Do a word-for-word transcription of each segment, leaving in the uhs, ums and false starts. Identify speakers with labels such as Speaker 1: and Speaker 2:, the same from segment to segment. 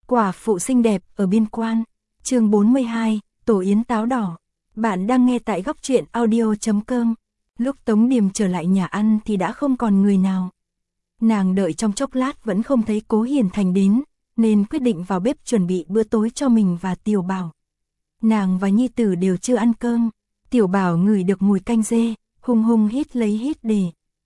Speaker 1: Quả phụ xinh đẹp ở biên quan. Chương bốn mươi hai, tổ yến táo đỏ. Bạn đang nghe tại góc truyện audio chấm com. Lúc Tống Điềm trở lại nhà ăn thì đã không còn người nào. Nàng đợi trong chốc lát vẫn không thấy Cố Hiền Thành đến, nên quyết định vào bếp chuẩn bị bữa tối cho mình và Tiểu Bảo. Nàng và nhi tử đều chưa ăn cơm. Tiểu Bảo ngửi được mùi canh dê, hung hung hít lấy hít để.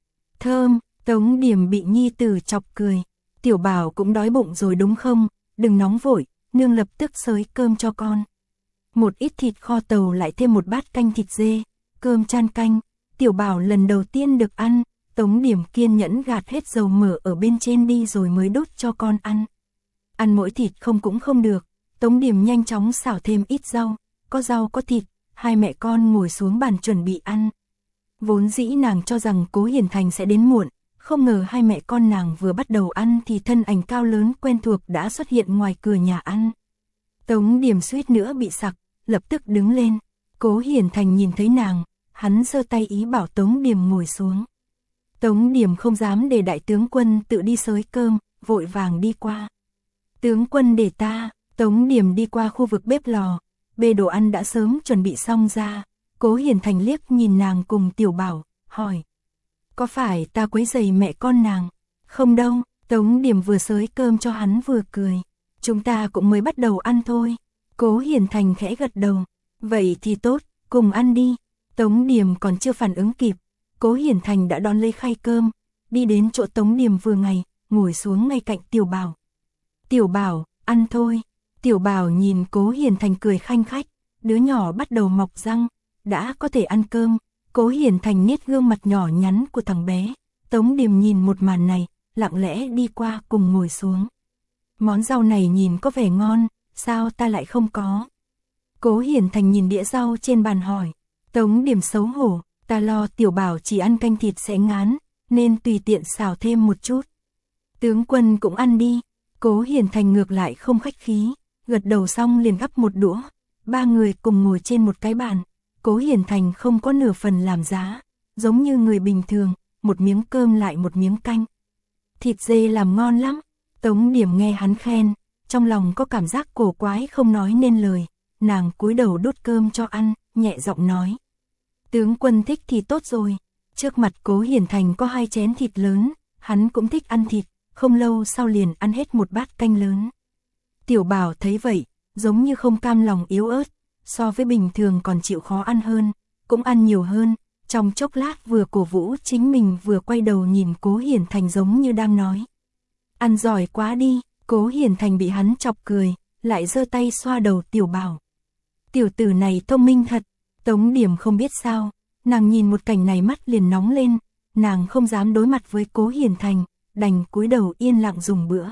Speaker 1: Thơm. Tống Điềm bị nhi tử chọc cười. Tiểu Bảo cũng đói bụng rồi đúng không? Đừng nóng vội, nương lập tức xới cơm cho con. Một ít thịt kho tàu lại thêm một bát canh thịt dê, cơm chan canh. Tiểu Bảo lần đầu tiên được ăn, Tống Điềm kiên nhẫn gạt hết dầu mỡ ở bên trên đi rồi mới đút cho con ăn. Ăn mỗi thịt không cũng không được, Tống Điềm nhanh chóng xào thêm ít rau, có rau có thịt, hai mẹ con ngồi xuống bàn chuẩn bị ăn. Vốn dĩ nàng cho rằng Cố Hiền Thành sẽ đến muộn, không ngờ hai mẹ con nàng vừa bắt đầu ăn thì thân ảnh cao lớn quen thuộc đã xuất hiện ngoài cửa nhà ăn. Tống Điềm suýt nữa bị sặc, lập tức đứng lên. Cố Hiền Thành nhìn thấy nàng, hắn giơ tay ý bảo Tống Điềm ngồi xuống. Tống Điềm không dám để đại tướng quân tự đi xới cơm, vội vàng đi qua. Tướng quân để ta. Tống Điềm đi qua khu vực bếp lò, bê đồ ăn đã sớm chuẩn bị xong ra. Cố Hiền Thành liếc nhìn nàng cùng Tiểu Bảo, hỏi. Có phải ta quấy rầy mẹ con nàng? Không đâu, Tống Điềm vừa xới cơm cho hắn vừa cười. Chúng ta cũng mới bắt đầu ăn thôi. Cố Hiền Thành khẽ gật đầu. Vậy thì tốt, cùng ăn đi. Tống Điềm còn chưa phản ứng kịp. Cố Hiền Thành đã đón lấy khay cơm, đi đến chỗ Tống Điềm vừa ngày, ngồi xuống ngay cạnh Tiểu Bảo. Tiểu Bảo, ăn thôi. Tiểu Bảo nhìn Cố Hiền Thành cười khanh khách, đứa nhỏ bắt đầu mọc răng, đã có thể ăn cơm. Cố Hiền Thành niết gương mặt nhỏ nhắn của thằng bé. Tống Điềm nhìn một màn này, lặng lẽ đi qua cùng ngồi xuống. Món rau này nhìn có vẻ ngon, sao ta lại không có? Cố Hiền Thành nhìn đĩa rau trên bàn hỏi. Tống Điềm xấu hổ, ta lo Tiểu Bảo chỉ ăn canh thịt sẽ ngán, nên tùy tiện xào thêm một chút. Tướng quân cũng ăn đi. Cố Hiền Thành ngược lại không khách khí, gật đầu xong liền gắp một đũa. Ba người cùng ngồi trên một cái bàn. Cố Hiền Thành không có nửa phần làm giá, giống như người bình thường, một miếng cơm lại một miếng canh. Thịt dê làm ngon lắm. Tống Điềm nghe hắn khen, trong lòng có cảm giác cổ quái không nói nên lời. Nàng cúi đầu đút cơm cho ăn, nhẹ giọng nói. Tướng quân thích thì tốt rồi. Trước mặt Cố Hiền Thành có hai chén thịt lớn, hắn cũng thích ăn thịt, không lâu sau liền ăn hết một bát canh lớn. Tiểu Bảo thấy vậy, giống như không cam lòng yếu ớt, so với bình thường còn chịu khó ăn hơn, cũng ăn nhiều hơn. Trong chốc lát vừa cổ vũ chính mình vừa quay đầu nhìn Cố Hiền Thành giống như đang nói. Ăn giỏi quá đi. Cố Hiền Thành bị hắn chọc cười, lại giơ tay xoa đầu Tiểu Bảo. Tiểu tử này thông minh thật. Tống Điềm không biết sao, nàng nhìn một cảnh này mắt liền nóng lên, nàng không dám đối mặt với Cố Hiền Thành, đành cúi đầu yên lặng dùng bữa.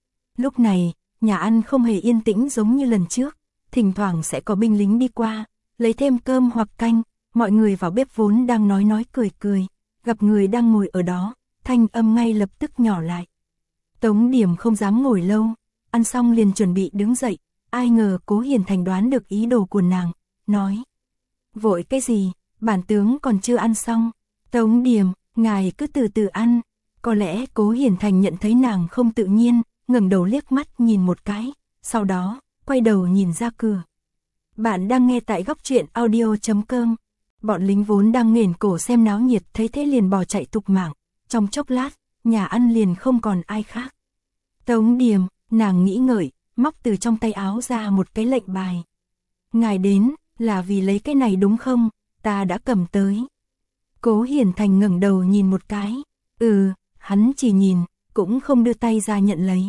Speaker 1: Lúc này, nhà ăn không hề yên tĩnh giống như lần trước, thỉnh thoảng sẽ có binh lính đi qua, lấy thêm cơm hoặc canh, mọi người vào bếp vốn đang nói nói cười cười, gặp người đang ngồi ở đó, thanh âm ngay lập tức nhỏ lại. Tống Điềm không dám ngồi lâu, ăn xong liền chuẩn bị đứng dậy, ai ngờ Cố Hiền Thành đoán được ý đồ của nàng, nói. Vội cái gì, bản tướng còn chưa ăn xong. Tống Điềm, ngài cứ từ từ ăn. Có lẽ Cố Hiền Thành nhận thấy nàng không tự nhiên, ngẩng đầu liếc mắt nhìn một cái, sau đó, quay đầu nhìn ra cửa. Bạn đang nghe tại góc truyện audio chấm com. Bọn lính vốn đang nghển cổ xem náo nhiệt thấy thế liền bỏ chạy tục mạng. Trong chốc lát, nhà ăn liền không còn ai khác. Tống Điềm, nàng nghĩ ngợi, móc từ trong tay áo ra một cái lệnh bài. Ngài đến, là vì lấy cái này đúng không? Ta đã cầm tới. Cố Hiền Thành ngẩng đầu nhìn một cái. Ừ, hắn chỉ nhìn, cũng không đưa tay ra nhận lấy.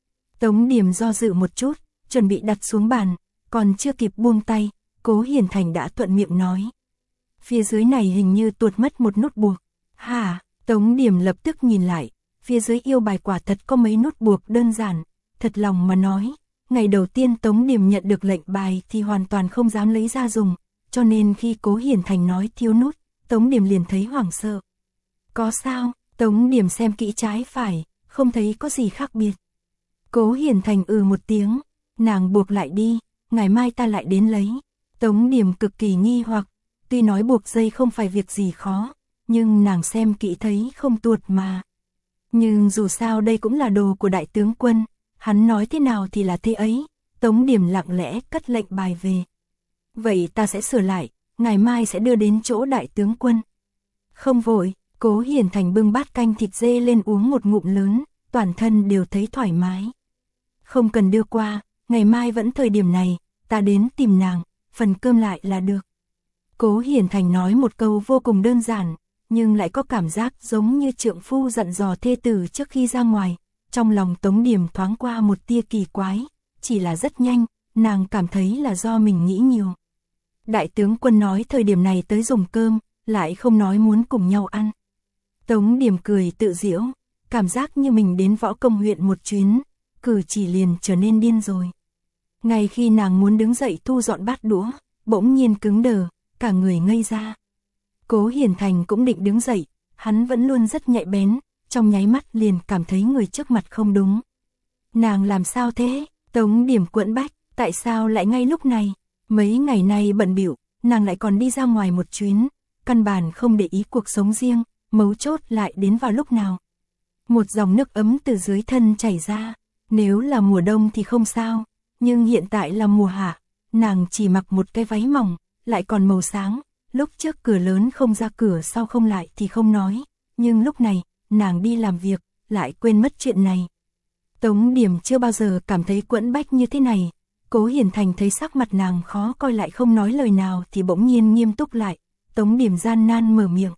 Speaker 1: Tống Điềm do dự một chút, chuẩn bị đặt xuống bàn, còn chưa kịp buông tay, Cố Hiền Thành đã thuận miệng nói. Phía dưới này hình như tuột mất một nút buộc. Hả? Tống Điềm lập tức nhìn lại, phía dưới yêu bài quả thật có mấy nút buộc đơn giản, thật lòng mà nói. Ngày đầu tiên Tống Điềm nhận được lệnh bài thì hoàn toàn không dám lấy ra dùng, cho nên khi Cố Hiền Thành nói thiếu nút, Tống Điềm liền thấy hoảng sợ. Có sao? Tống Điềm xem kỹ trái phải, không thấy có gì khác biệt. Cố Hiền Thành ừ một tiếng, nàng buộc lại đi, ngày mai ta lại đến lấy. Tống Điềm cực kỳ nghi hoặc, tuy nói buộc dây không phải việc gì khó, nhưng nàng xem kỹ thấy không tuột mà. Nhưng dù sao đây cũng là đồ của đại tướng quân, Hắn nói thế nào thì là thế ấy, Tống Điểm lặng lẽ cất lệnh bài về. Vậy ta sẽ sửa lại, ngày mai sẽ đưa đến chỗ đại tướng quân. Không vội, Cố Hiển Thành bưng bát canh thịt dê lên uống một ngụm lớn, toàn thân đều thấy thoải mái. Không cần đưa qua, ngày mai vẫn thời điểm này, ta đến tìm nàng, phần cơm lại là được. Cố Hiển Thành nói một câu vô cùng đơn giản, nhưng lại có cảm giác giống như trượng phu dặn dò thê tử trước khi ra ngoài. Trong lòng Tống Điểm thoáng qua một tia kỳ quái, chỉ là rất nhanh, nàng cảm thấy là do mình nghĩ nhiều. Đại tướng quân nói thời điểm này tới dùng cơm, lại không nói muốn cùng nhau ăn. Tống Điểm cười tự giễu, cảm giác như mình đến võ công huyện một chuyến, cử chỉ liền trở nên điên rồi. Ngay khi nàng muốn đứng dậy thu dọn bát đũa, bỗng nhiên cứng đờ, cả người ngây ra. Cố Hiển Thành cũng định đứng dậy, hắn vẫn luôn rất nhạy bén, trong nháy mắt liền cảm thấy người trước mặt không đúng. Nàng làm sao thế? Tống Điểm quẫn bách, tại sao lại ngay lúc này? Mấy ngày nay bận bịu, nàng lại còn đi ra ngoài một chuyến, căn bản không để ý cuộc sống riêng, mấu chốt lại đến vào lúc nào. Một dòng nước ấm từ dưới thân chảy ra, nếu là mùa đông thì không sao, nhưng hiện tại là mùa hạ, nàng chỉ mặc một cái váy mỏng, lại còn màu sáng, lúc trước cửa lớn không ra cửa sau không lại thì không nói, nhưng lúc này, nàng đi làm việc, lại quên mất chuyện này. Tống Điểm chưa bao giờ cảm thấy quẫn bách như thế này. Cố Hiển Thành thấy sắc mặt nàng khó coi lại không nói lời nào thì bỗng nhiên nghiêm túc lại. Tống Điểm gian nan mở miệng.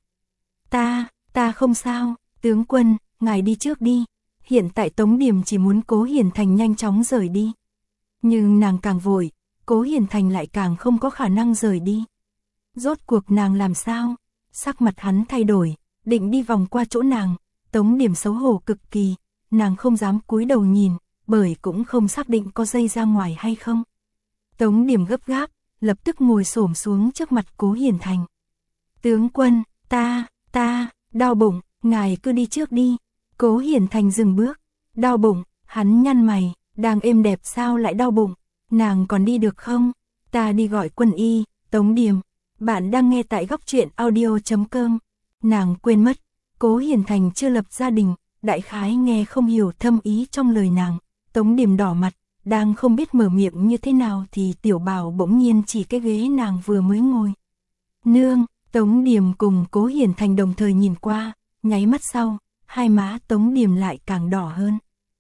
Speaker 1: Ta, ta không sao, tướng quân, ngài đi trước đi. Hiện tại Tống Điểm chỉ muốn Cố Hiển Thành nhanh chóng rời đi. Nhưng nàng càng vội, Cố Hiển Thành lại càng không có khả năng rời đi. Rốt cuộc nàng làm sao? Sắc mặt hắn thay đổi, định đi vòng qua chỗ nàng. Tống Điểm xấu hổ cực kỳ, nàng không dám cúi đầu nhìn, bởi cũng không xác định có dây ra ngoài hay không. Tống Điểm gấp gáp, lập tức ngồi xổm xuống trước mặt Cố Hiển Thành. Tướng quân, ta, ta, đau bụng, ngài cứ đi trước đi. Cố Hiển Thành dừng bước, đau bụng, hắn nhăn mày, đang êm đẹp sao lại đau bụng, nàng còn đi được không? Ta đi gọi quân y. Tống Điểm, bạn đang nghe tại góc truyện audio chấm com. Nàng quên mất, Cố Hiển Thành chưa lập gia đình, đại khái nghe không hiểu thâm ý trong lời nàng. Tống Điểm đỏ mặt, đang không biết mở miệng như thế nào thì Tiểu Bảo bỗng nhiên chỉ cái ghế nàng vừa mới ngồi. Nương, Tống Điểm cùng Cố Hiển Thành đồng thời nhìn qua, nháy mắt sau, hai má Tống Điểm lại càng đỏ hơn.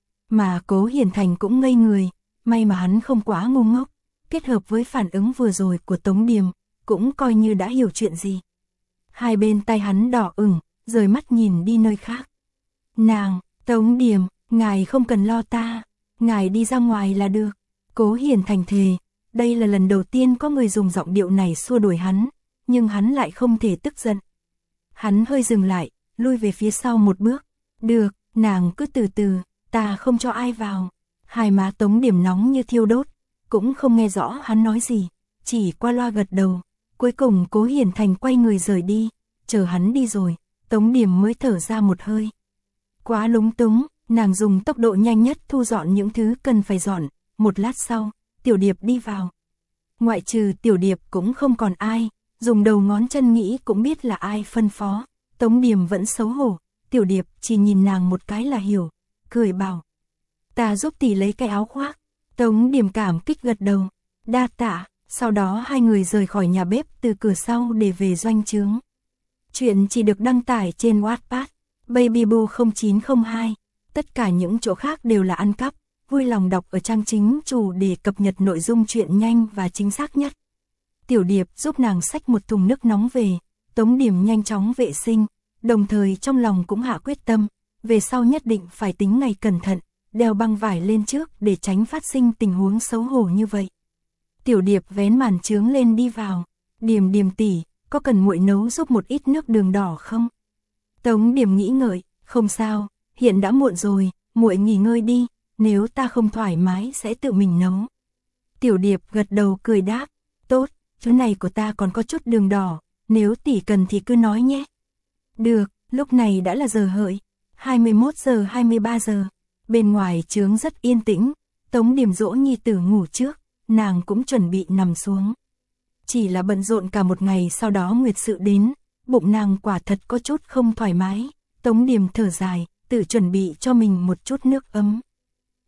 Speaker 1: Mà Cố Hiển Thành cũng ngây người, may mà hắn không quá ngu ngốc, kết hợp với phản ứng vừa rồi của Tống Điểm, cũng coi như đã hiểu chuyện gì. Hai bên tay hắn đỏ ửng, rời mắt nhìn đi nơi khác. Nàng, Tống Điểm, ngài không cần lo ta, ngài đi ra ngoài là được. Cố Hiển Thành thề, đây là lần đầu tiên có người dùng giọng điệu này xua đuổi hắn, nhưng hắn lại không thể tức giận. Hắn hơi dừng lại, lui về phía sau một bước. Được, nàng cứ từ từ, ta không cho ai vào. Hai má Tống Điểm nóng như thiêu đốt, cũng không nghe rõ hắn nói gì, chỉ qua loa gật đầu. Cuối cùng Cố Hiển Thành quay người rời đi, chờ hắn đi rồi, Tống Điểm mới thở ra một hơi. Quá lúng túng, nàng dùng tốc độ nhanh nhất thu dọn những thứ cần phải dọn, một lát sau, Tiểu Điệp đi vào. Ngoại trừ Tiểu Điệp cũng không còn ai, dùng đầu ngón chân nghĩ cũng biết là ai phân phó. Tống Điểm vẫn xấu hổ, Tiểu Điệp chỉ nhìn nàng một cái là hiểu, cười bảo. Ta giúp tỷ lấy cái áo khoác. Tống Điểm cảm kích gật đầu, đa tạ. Sau đó hai người rời khỏi nhà bếp từ cửa sau để về doanh trướng. Chuyện chỉ được đăng tải trên Wattpad, Babyboo không chín không hai. Tất cả những chỗ khác đều là ăn cắp. Vui lòng đọc ở trang chính chủ để cập nhật nội dung chuyện nhanh và chính xác nhất. Tiểu Điệp giúp nàng xách một thùng nước nóng về. Tống Điểm nhanh chóng vệ sinh, đồng thời trong lòng cũng hạ quyết tâm, về sau nhất định phải tính ngày cẩn thận, đeo băng vải lên trước để tránh phát sinh tình huống xấu hổ như vậy. Tiểu Điệp vén màn trướng lên đi vào. Điểm Điểm tỷ, có cần muội nấu giúp một ít nước đường đỏ không? Tống Điểm nghĩ ngợi, không sao, hiện đã muộn rồi, muội nghỉ ngơi đi, nếu ta không thoải mái sẽ tự mình nấu. Tiểu Điệp gật đầu cười đáp, tốt, chỗ này của ta còn có chút đường đỏ, nếu tỷ cần thì cứ nói nhé. Được, lúc này đã là giờ hợi, hai mươi mốt giờ hai mươi ba giờ, bên ngoài trướng rất yên tĩnh, Tống Điểm dỗ nhi tử ngủ trước, nàng cũng chuẩn bị nằm xuống. Chỉ là bận rộn cả một ngày sau đó nguyệt sự đến, bụng nàng quả thật có chút không thoải mái, Tống Điểm thở dài, tự chuẩn bị cho mình một chút nước ấm.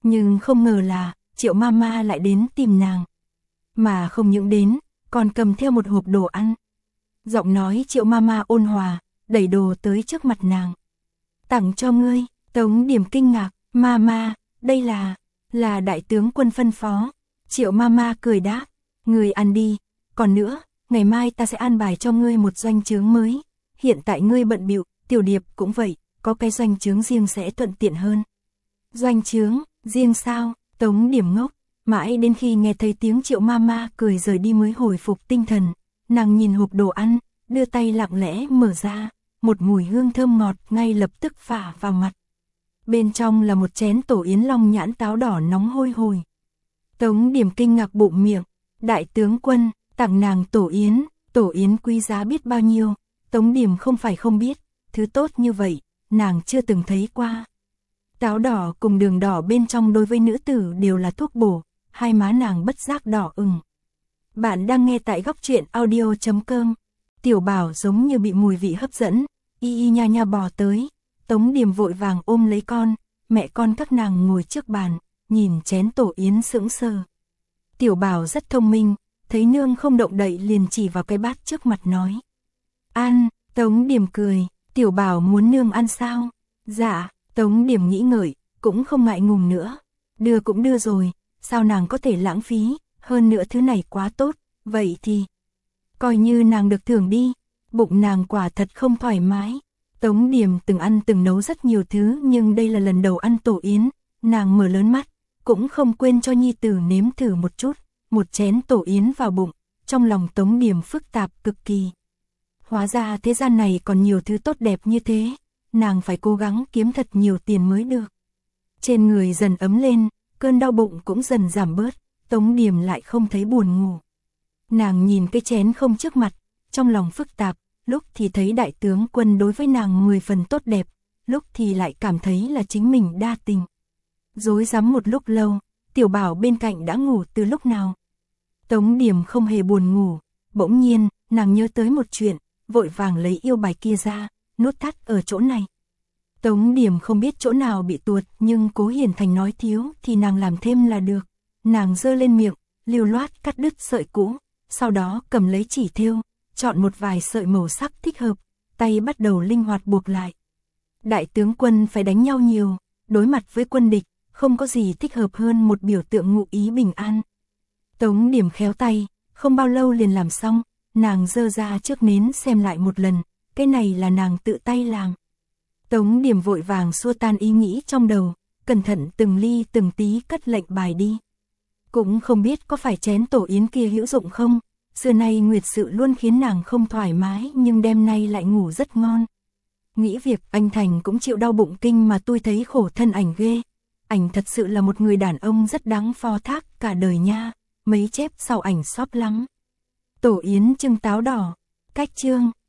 Speaker 1: Nhưng không ngờ là, Triệu Mama lại đến tìm nàng. Mà không những đến, còn cầm theo một hộp đồ ăn. Giọng nói Triệu Mama ôn hòa, đẩy đồ tới trước mặt nàng. Tặng cho ngươi. Tống Điểm kinh ngạc, Mama, đây là, là đại tướng quân phân phó. Triệu Mama cười đáp, ngươi ăn đi, còn nữa, ngày mai ta sẽ an bài cho ngươi một doanh trướng mới. Hiện tại ngươi bận bịu, Tiểu Điệp cũng vậy, có cái doanh trướng riêng sẽ thuận tiện hơn. Doanh trướng, riêng sao? Tống Điểm ngốc, mãi đến khi nghe thấy tiếng Triệu Mama cười rời đi mới hồi phục tinh thần. Nàng nhìn hộp đồ ăn, đưa tay lặng lẽ mở ra, một mùi hương thơm ngọt ngay lập tức phả vào mặt. Bên trong là một chén tổ yến long nhãn táo đỏ nóng hôi hổi. Tống Điểm kinh ngạc bụng miệng, đại tướng quân, tặng nàng tổ yến, tổ yến quý giá biết bao nhiêu. Tống Điểm không phải không biết, thứ tốt như vậy, nàng chưa từng thấy qua. Táo đỏ cùng đường đỏ bên trong đối với nữ tử đều là thuốc bổ, hai má nàng bất giác đỏ ửng. Bạn đang nghe tại góc truyện audio chấm com. Tiểu Bảo giống như bị mùi vị hấp dẫn, y y nha nha bò tới. Tống Điểm vội vàng ôm lấy con, mẹ con các nàng ngồi trước bàn, nhìn chén tổ yến sững sờ. Tiểu Bảo rất thông minh, thấy nương không động đậy liền chỉ vào cái bát trước mặt nói. Ăn, Tống Điểm cười, Tiểu Bảo muốn nương ăn sao? Dạ, Tống Điểm nghĩ ngợi, cũng không ngại ngùng nữa. Đưa cũng đưa rồi, sao nàng có thể lãng phí, hơn nữa thứ này quá tốt, vậy thì coi như nàng được thưởng đi. Bụng nàng quả thật không thoải mái. Tống Điểm từng ăn từng nấu rất nhiều thứ nhưng đây là lần đầu ăn tổ yến, nàng mở lớn mắt, cũng không quên cho nhi tử nếm thử một chút, một chén tổ yến vào bụng, trong lòng Tống Điểm phức tạp cực kỳ. Hóa ra thế gian này còn nhiều thứ tốt đẹp như thế, nàng phải cố gắng kiếm thật nhiều tiền mới được. Trên người dần ấm lên, cơn đau bụng cũng dần giảm bớt, Tống Điểm lại không thấy buồn ngủ. Nàng nhìn cái chén không trước mặt, trong lòng phức tạp, lúc thì thấy đại tướng quân đối với nàng mười phần tốt đẹp, lúc thì lại cảm thấy là chính mình đa tình. Rối rắm một lúc lâu, Tiểu Bảo bên cạnh đã ngủ từ lúc nào. Tống Điểm không hề buồn ngủ, bỗng nhiên, nàng nhớ tới một chuyện, vội vàng lấy yêu bài kia ra, nút thắt ở chỗ này. Tống Điểm không biết chỗ nào bị tuột, nhưng Cố Hiển Thành nói thiếu thì nàng làm thêm là được. Nàng giơ lên miệng, lưu loát cắt đứt sợi cũ, sau đó cầm lấy chỉ thêu, chọn một vài sợi màu sắc thích hợp, tay bắt đầu linh hoạt buộc lại. Đại tướng quân phải đánh nhau nhiều, đối mặt với quân địch, không có gì thích hợp hơn một biểu tượng ngụ ý bình an. Tống Điểm khéo tay, không bao lâu liền làm xong, nàng giơ ra trước nến xem lại một lần, cái này là nàng tự tay làm. Tống Điểm vội vàng xua tan ý nghĩ trong đầu, cẩn thận từng ly từng tí cất lệnh bài đi. Cũng không biết có phải chén tổ yến kia hữu dụng không, xưa nay nguyệt sự luôn khiến nàng không thoải mái nhưng đêm nay lại ngủ rất ngon. Nghĩ việc anh Thành cũng chịu đau bụng kinh mà tôi thấy khổ thân ảnh ghê. Ảnh thật sự là một người đàn ông rất đáng phó thác cả đời nha, mấy chép sau ảnh xóp lắm. Tổ yến trưng táo đỏ, cách chương.